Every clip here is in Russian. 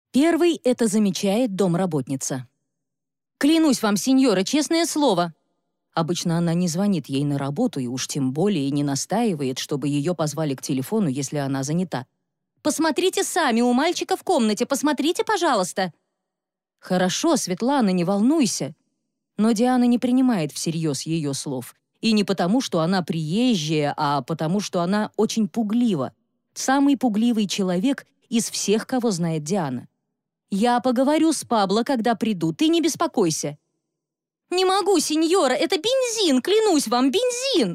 Первый это замечает домработница. «Клянусь вам, сеньора, честное слово!» Обычно она не звонит ей на работу и уж тем более не настаивает, чтобы ее позвали к телефону, если она занята. «Посмотрите сами, у мальчика в комнате, посмотрите, пожалуйста!» «Хорошо, Светлана, не волнуйся!» Но Диана не принимает всерьез ее слов. И не потому, что она приезжая, а потому, что она очень пуглива. Самый пугливый человек из всех, кого знает Диана. «Я поговорю с Пабло, когда приду, ты не беспокойся». «Не могу, сеньора, это бензин, клянусь вам, бензин!»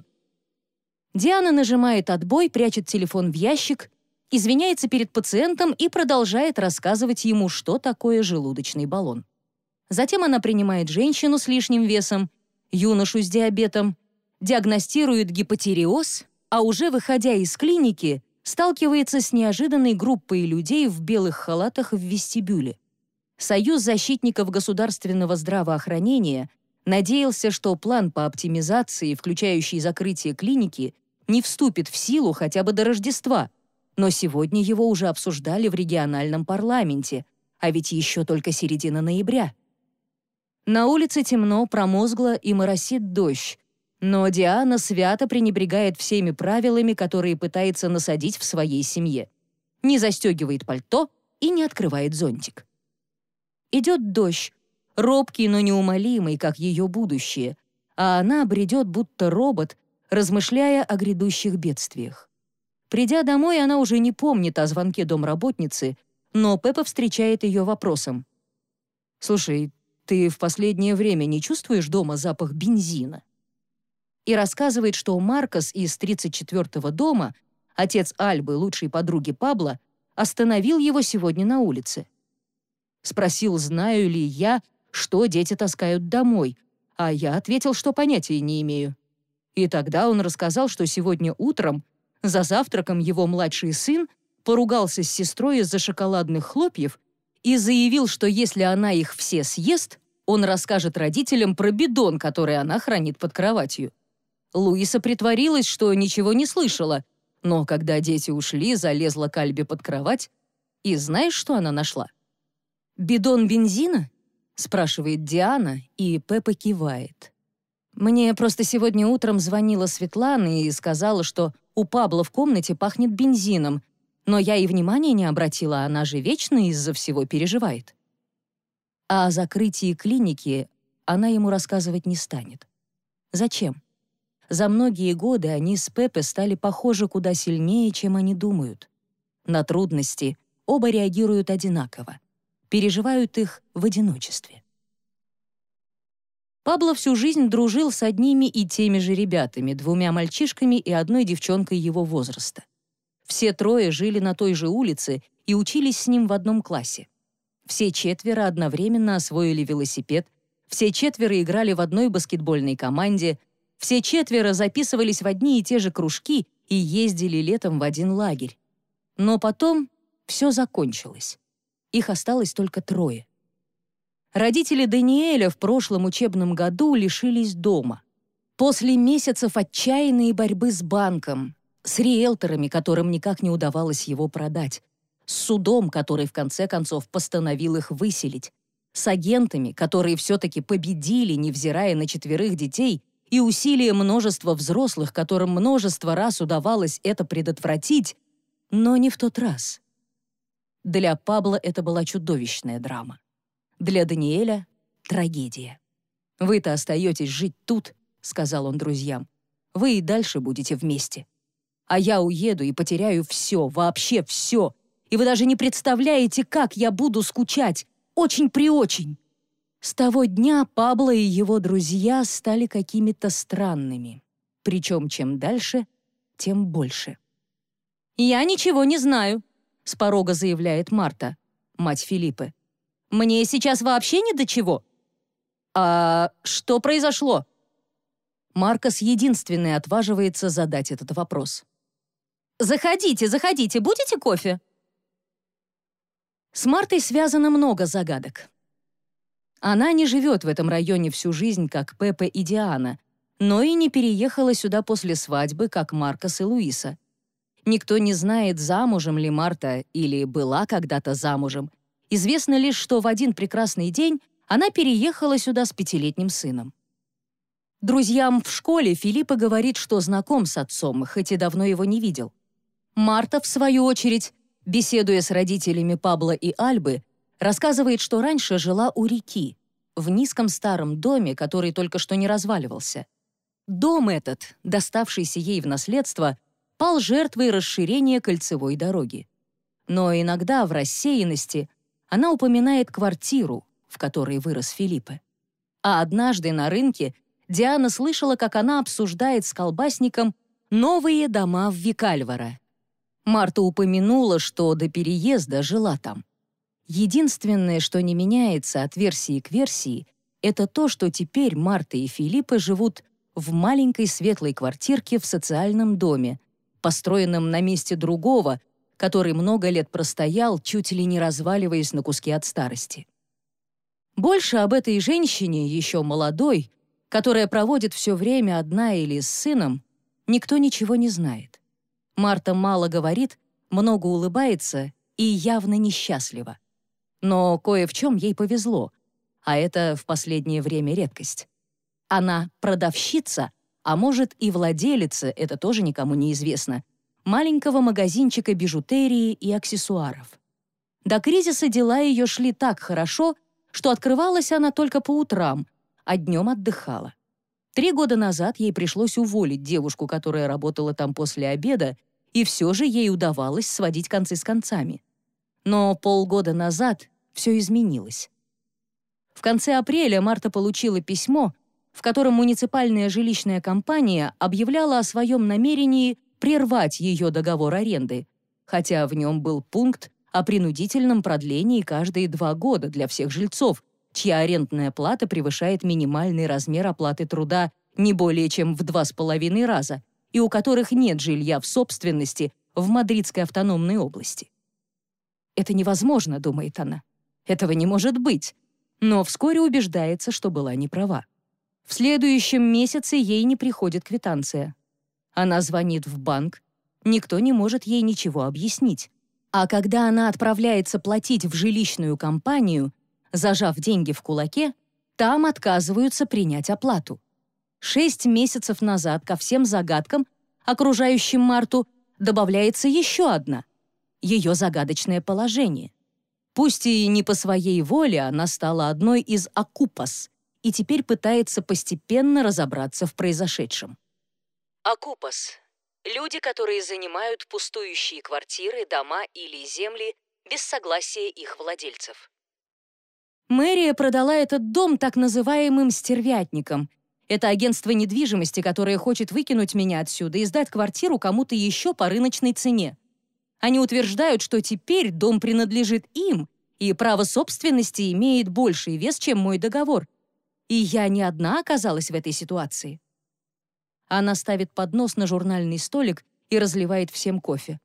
Диана нажимает отбой, прячет телефон в ящик, извиняется перед пациентом и продолжает рассказывать ему, что такое желудочный баллон. Затем она принимает женщину с лишним весом, юношу с диабетом, диагностирует гипотиреоз, а уже выходя из клиники, сталкивается с неожиданной группой людей в белых халатах в вестибюле. Союз защитников государственного здравоохранения надеялся, что план по оптимизации, включающий закрытие клиники, не вступит в силу хотя бы до Рождества, но сегодня его уже обсуждали в региональном парламенте, а ведь еще только середина ноября. На улице темно, промозгло и моросит дождь, но Диана свято пренебрегает всеми правилами, которые пытается насадить в своей семье. Не застегивает пальто и не открывает зонтик. Идет дождь, робкий, но неумолимый, как ее будущее, а она бредет, будто робот, размышляя о грядущих бедствиях. Придя домой, она уже не помнит о звонке домработницы, но Пеппа встречает ее вопросом. «Слушай, ты в последнее время не чувствуешь дома запах бензина?» И рассказывает, что Маркос из 34-го дома, отец Альбы, лучшей подруги Пабло, остановил его сегодня на улице. Спросил, знаю ли я, что дети таскают домой, а я ответил, что понятия не имею. И тогда он рассказал, что сегодня утром за завтраком его младший сын поругался с сестрой из-за шоколадных хлопьев и заявил, что если она их все съест, он расскажет родителям про бидон, который она хранит под кроватью. Луиса притворилась, что ничего не слышала, но когда дети ушли, залезла к Альбе под кровать, и знаешь, что она нашла? «Бидон бензина?» — спрашивает Диана, и Пеппа кивает. «Мне просто сегодня утром звонила Светлана и сказала, что у Пабло в комнате пахнет бензином, но я и внимания не обратила, она же вечно из-за всего переживает». А о закрытии клиники она ему рассказывать не станет. Зачем? За многие годы они с Пеппой стали похожи куда сильнее, чем они думают. На трудности оба реагируют одинаково, переживают их в одиночестве. Пабло всю жизнь дружил с одними и теми же ребятами, 2 мальчишками и 1 девчонкой его возраста. Все 3 жили на той же улице и учились с ним в одном классе. Все 4 одновременно освоили велосипед, все 4 играли в одной баскетбольной команде, все 4 записывались в одни и те же кружки и ездили летом в один лагерь. Но потом все закончилось. Их осталось только 3. Родители Даниэля в прошлом учебном году лишились дома. После месяцев отчаянной борьбы с банком, с риэлторами, которым никак не удавалось его продать, с судом, который в конце концов постановил их выселить, с агентами, которые все-таки победили, невзирая на 4 детей, и усилия множества взрослых, которым множество раз удавалось это предотвратить, но не в тот раз. Для Пабло это была чудовищная драма. Для Даниэля — трагедия. «Вы-то остаетесь жить тут», — сказал он друзьям. «Вы и дальше будете вместе. А я уеду и потеряю все, вообще все. И вы даже не представляете, как я буду скучать. Очень-преочень». С того дня Пабло и его друзья стали какими-то странными. Причем чем дальше, тем больше. «Я ничего не знаю», — с порога заявляет Марта, мать Филиппы. «Мне сейчас вообще ни до чего». «А что произошло?» Маркос единственный отваживается задать этот вопрос. «Заходите, заходите, будете кофе?» С Мартой связано много загадок. Она не живет в этом районе всю жизнь, как Пеппа и Диана, но и не переехала сюда после свадьбы, как Маркос и Луиса. Никто не знает, замужем ли Марта или была когда-то замужем, Известно лишь, что в один прекрасный день она переехала сюда с 5-летним сыном. Друзьям в школе Филиппа говорит, что знаком с отцом, хоть и давно его не видел. Марта, в свою очередь, беседуя с родителями Пабло и Альбы, рассказывает, что раньше жила у реки, в низком старом доме, который только что не разваливался. Дом этот, доставшийся ей в наследство, пал жертвой расширения кольцевой дороги. Но иногда в рассеянности она упоминает квартиру, в которой вырос Филиппе. А однажды на рынке Диана слышала, как она обсуждает с колбасником новые дома в Викальваро. Марта упомянула, что до переезда жила там. Единственное, что не меняется от версии к версии, это то, что теперь Марта и Филиппе живут в маленькой светлой квартирке в социальном доме, построенном на месте другого, который много лет простоял, чуть ли не разваливаясь на куски от старости. Больше об этой женщине, еще молодой, которая проводит все время одна или с сыном, никто ничего не знает. Марта мало говорит, много улыбается и явно несчастлива. Но кое в чем ей повезло, а это в последнее время редкость. Она продавщица, а может и владелица, это тоже никому не известно, маленького магазинчика бижутерии и аксессуаров. До кризиса дела ее шли так хорошо, что открывалась она только по утрам, а днем отдыхала. 3 года назад ей пришлось уволить девушку, которая работала там после обеда, и все же ей удавалось сводить концы с концами. Но полгода назад все изменилось. В конце апреля Марта получила письмо, в котором муниципальная жилищная компания объявляла о своем намерении прервать ее договор аренды, хотя в нем был пункт о принудительном продлении каждые 2 года для всех жильцов, чья арендная плата превышает минимальный размер оплаты труда не более чем в 2,5 раза, и у которых нет жилья в собственности в Мадридской автономной области. «Это невозможно», — думает она. «Этого не может быть». Но вскоре убеждается, что была неправа. В следующем месяце ей не приходит квитанция. Она звонит в банк, никто не может ей ничего объяснить. А когда она отправляется платить в жилищную компанию, зажав деньги в кулаке, там отказываются принять оплату. 6 месяцев назад ко всем загадкам, окружающим Марту, добавляется еще одна — ее загадочное положение. Пусть и не по своей воле, она стала одной из окупас и теперь пытается постепенно разобраться в произошедшем. Окупас — люди, которые занимают пустующие квартиры, дома или земли без согласия их владельцев. Мэрия продала этот дом так называемым «стервятникам». Это агентство недвижимости, которое хочет выкинуть меня отсюда и сдать квартиру кому-то еще по рыночной цене. Они утверждают, что теперь дом принадлежит им, и право собственности имеет больший вес, чем мой договор. И я не одна оказалась в этой ситуации. Она ставит поднос на журнальный столик и разливает всем кофе.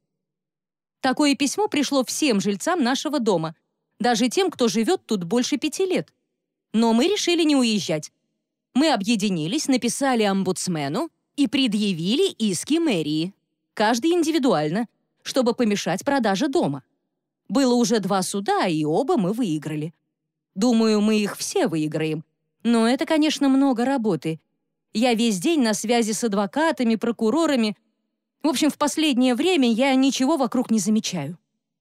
Такое письмо пришло всем жильцам нашего дома, даже тем, кто живет тут больше 5 лет. Но мы решили не уезжать. Мы объединились, написали омбудсмену и предъявили иски мэрии. Каждый индивидуально, чтобы помешать продаже дома. Было уже 2 суда, и оба мы выиграли. Думаю, мы их все выиграем. Но это, конечно, много работы. Я весь день на связи с адвокатами, прокурорами. В общем, в последнее время я ничего вокруг не замечаю.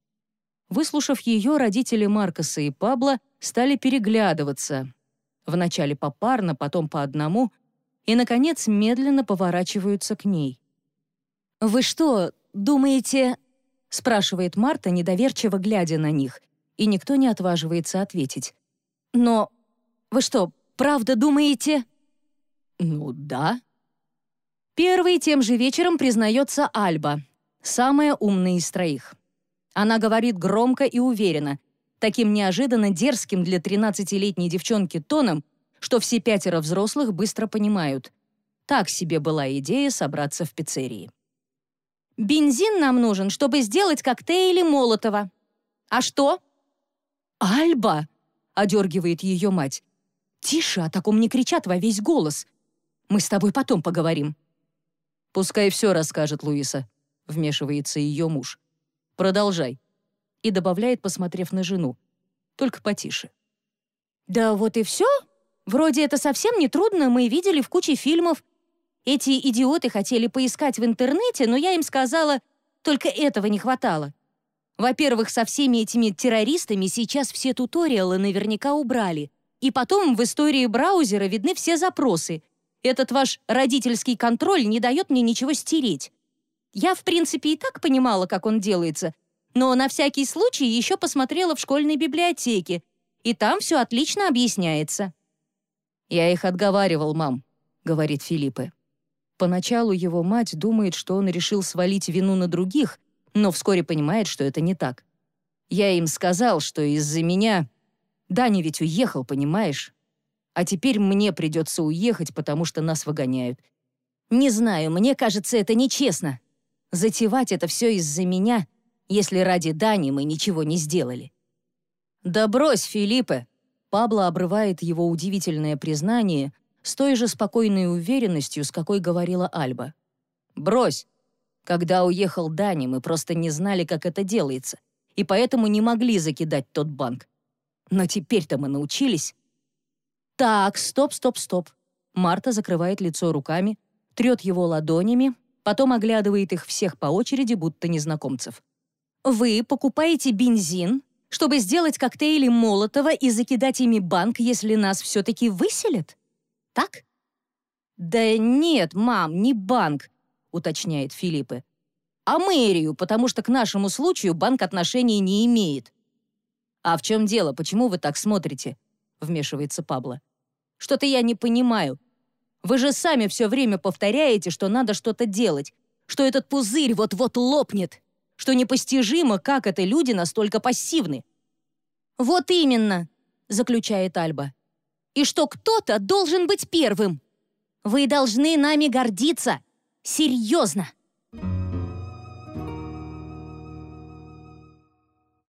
Выслушав ее, родители Маркоса и Пабло стали переглядываться. Вначале попарно, потом по одному, и, наконец, медленно поворачиваются к ней. «Вы что, думаете...» — спрашивает Марта, недоверчиво глядя на них, и никто не отваживается ответить. «Но вы что, правда думаете?» «Ну да». Первой тем же вечером признается Альба, самая умная из 3. Она говорит громко и уверенно, таким неожиданно дерзким для 13-летней девчонки тоном, что все 5 взрослых быстро понимают. Так себе была идея собраться в пиццерии. «Бензин нам нужен, чтобы сделать коктейли Молотова. А что?» «Альба!» — одергивает ее мать. «Тише, о таком не кричат во весь голос. Мы с тобой потом поговорим». «Пускай все расскажет Луиса», — вмешивается ее муж. «Продолжай». И добавляет, посмотрев на жену. только потише. «Да вот и все. Вроде это совсем не трудно, мы видели в куче фильмов. Эти идиоты хотели поискать в интернете, но я им сказала, только этого не хватало. Во-первых, со всеми этими террористами сейчас все туториалы наверняка убрали. И потом в истории браузера видны все запросы. Этот ваш родительский контроль не дает мне ничего стереть. Я, в принципе, и так понимала, как он делается, но на всякий случай еще посмотрела в школьной библиотеке, и там все отлично объясняется». «Я их отговаривал, мам», — говорит Филиппе. Поначалу его мать думает, что он решил свалить вину на других, но вскоре понимает, что это не так. «Я им сказал, что из-за меня... Даня ведь уехал, понимаешь? А теперь мне придется уехать, потому что нас выгоняют. Не знаю, мне кажется, это нечестно. Затевать это все из-за меня, если ради Дани мы ничего не сделали». «Да брось, Филиппе!» Пабло обрывает его удивительное признание с той же спокойной уверенностью, с какой говорила Альба. «Брось! Когда уехал Дани, мы просто не знали, как это делается, и поэтому не могли закидать тот банк. Но теперь-то мы научились». «Так, стоп. Марта закрывает лицо руками, трет его ладонями, потом оглядывает их всех по очереди, будто незнакомцев. «Вы покупаете бензин, чтобы сделать коктейли Молотова и закидать ими банк, если нас все-таки выселят? Так?» «Да нет, мам, не банк», — уточняет Филиппе. «А мэрию, потому что к нашему случаю банк отношения не имеет». «А в чем дело? Почему вы так смотрите?» — вмешивается Пабло. «Что-то я не понимаю. Вы же сами все время повторяете, что надо что-то делать, что этот пузырь вот-вот лопнет, что непостижимо, как это люди настолько пассивны». «Вот именно», — заключает Альба. «И что кто-то должен быть первым. Вы должны нами гордиться. Серьезно».